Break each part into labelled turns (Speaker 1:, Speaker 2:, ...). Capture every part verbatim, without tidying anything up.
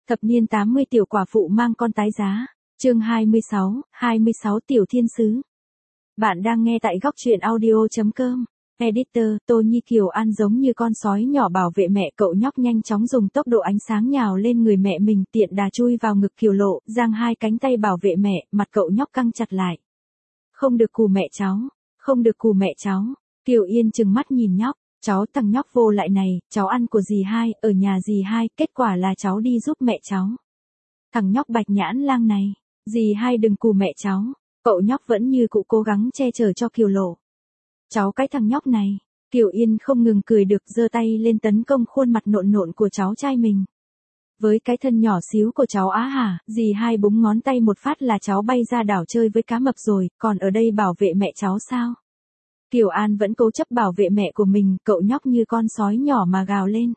Speaker 1: Thập niên tám mươi tiểu quả phụ mang con tái giá. Chương hai mươi sáu, hai mươi sáu tiểu thiên sứ. Bạn đang nghe tại góc truyện audio chấm com. Editor, Tô Nhi Kiều An giống như con sói nhỏ bảo vệ mẹ, cậu nhóc nhanh chóng dùng tốc độ ánh sáng nhào lên người mẹ mình, tiện đà chui vào ngực Kiều Lộ, giang hai cánh tay bảo vệ mẹ, mặt cậu nhóc căng chặt lại. Không được cù mẹ cháu, không được cù mẹ cháu. Kiều Yên trừng mắt nhìn nhóc, cháu thằng nhóc vô lại này, cháu ăn của dì hai, ở nhà dì hai, kết quả là cháu đi giúp mẹ cháu. Thằng nhóc bạch nhãn lang này, dì hai đừng cù mẹ cháu. Cậu nhóc vẫn như cụ cố gắng che chở cho Kiều Lộ. Cháu cái thằng nhóc này, Kiều Yên không ngừng cười được, giơ tay lên tấn công khuôn mặt nộn nộn của cháu trai mình. Với cái thân nhỏ xíu của cháu á hả, dì hai búng ngón tay một phát là cháu bay ra đảo chơi với cá mập rồi, còn ở đây bảo vệ mẹ cháu sao? Kiều An vẫn cố chấp bảo vệ mẹ của mình, cậu nhóc như con sói nhỏ mà gào lên.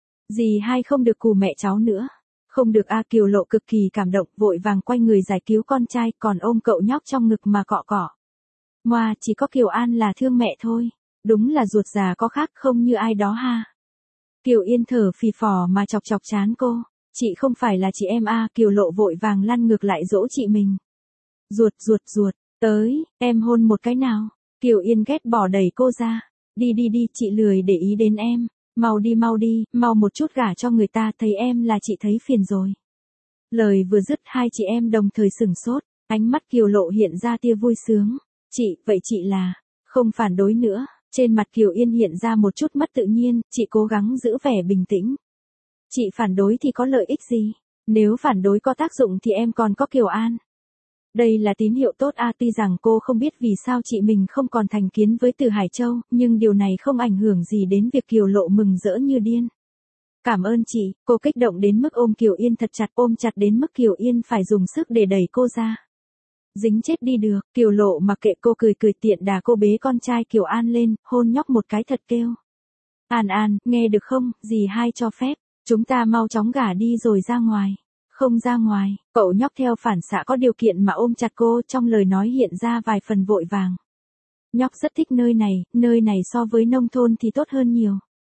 Speaker 1: Dì hai không được cù mẹ cháu nữa. Không được a. Kiều Lộ cực kỳ cảm động, vội vàng quay người giải cứu con trai, còn ôm cậu nhóc trong ngực mà cọ cọ. Ngoa, chỉ có Kiều An là thương mẹ thôi. Đúng là ruột già có khác, không như ai đó ha. Kiều Yên thở phì phò mà chọc chọc trán cô. Chị không phải là chị em a. Kiều Lộ vội vàng lăn ngược lại dỗ chị mình. Ruột ruột ruột, tới, em hôn một cái nào. Kiều Yên ghét bỏ đẩy cô ra. Đi đi đi, chị lười để ý đến em. Mau đi mau đi, mau một chút gả cho người ta, thấy em là chị thấy phiền rồi. Lời vừa dứt, hai chị em đồng thời sửng sốt, ánh mắt Kiều Lộ hiện ra tia vui sướng. Chị, vậy chị là, không phản đối nữa. Trên mặt Kiều Yên hiện ra một chút mất tự nhiên, chị cố gắng giữ vẻ bình tĩnh. Chị phản đối thì có lợi ích gì? Nếu phản đối có tác dụng thì em còn có Kiều An. Đây là tín hiệu tốt a. Tuy rằng cô không biết vì sao chị mình không còn thành kiến với Từ Hải Châu, nhưng điều này không ảnh hưởng gì đến việc Kiều Lộ mừng rỡ như điên. Cảm ơn chị, cô kích động đến mức ôm Kiều Yên thật chặt, ôm chặt đến mức Kiều Yên phải dùng sức để đẩy cô ra. Dính chết đi được, Kiều Lộ mặc kệ cô, cười cười tiện đà cô bế con trai Kiều An lên, hôn nhóc một cái thật kêu. An An, nghe được không, dì hai cho phép, chúng ta mau chóng gả đi rồi ra ngoài. Không ra ngoài, cậu nhóc theo phản xạ có điều kiện mà ôm chặt cô, trong lời nói hiện ra vài phần vội vàng. Nhóc rất thích nơi này, nơi này so với nông thôn thì tốt hơn nhiều.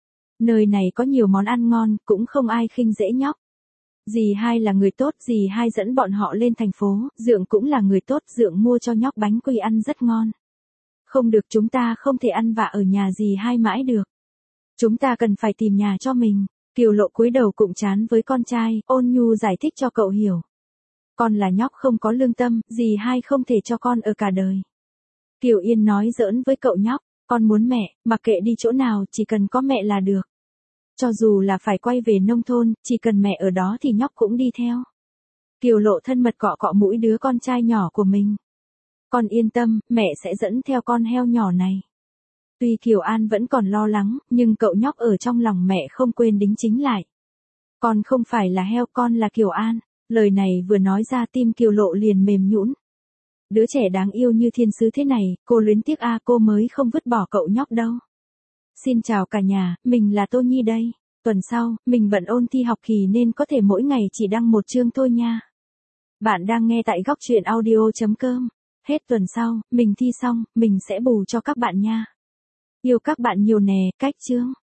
Speaker 1: Nơi này có nhiều món ăn ngon, cũng không ai khinh dễ nhóc. Dì hai là người tốt, dì hai dẫn bọn họ lên thành phố, Dượng cũng là người tốt, Dượng mua cho nhóc bánh quy ăn rất ngon. Không được, chúng ta không thể ăn vạ ở nhà dì hai mãi được. Chúng ta cần phải tìm nhà cho mình. Kiều Lộ cúi đầu cụm chán với con trai, ôn nhu giải thích cho cậu hiểu. Con là nhóc không có lương tâm, dì hai không thể cho con ở cả đời. Kiều Yên nói giỡn với cậu nhóc, con muốn mẹ, mặc kệ đi chỗ nào, chỉ cần có mẹ là được. Cho dù là phải quay về nông thôn, chỉ cần mẹ ở đó thì nhóc cũng đi theo. Kiều Lộ thân mật cọ cọ mũi đứa con trai nhỏ của mình. Con yên tâm, mẹ sẽ dẫn theo con heo nhỏ này. Tuy Kiều An vẫn còn lo lắng, nhưng cậu nhóc ở trong lòng mẹ không quên đính chính lại. Con không phải là heo, con là Kiều An. Lời này vừa nói ra tim Kiều Lộ liền mềm nhũn. Đứa trẻ đáng yêu như thiên sứ thế này, cô luyến tiếc a. Cô mới không vứt bỏ cậu nhóc đâu. Xin chào cả nhà, mình là Tô Nhi đây. Tuần sau, mình bận ôn thi học kỳ nên có thể mỗi ngày chỉ đăng một chương thôi nha. Bạn đang nghe tại góc truyện audio chấm com. Hết tuần sau, mình thi xong, mình sẽ bù cho các bạn nha. Yêu các bạn nhiều nè, cách chương.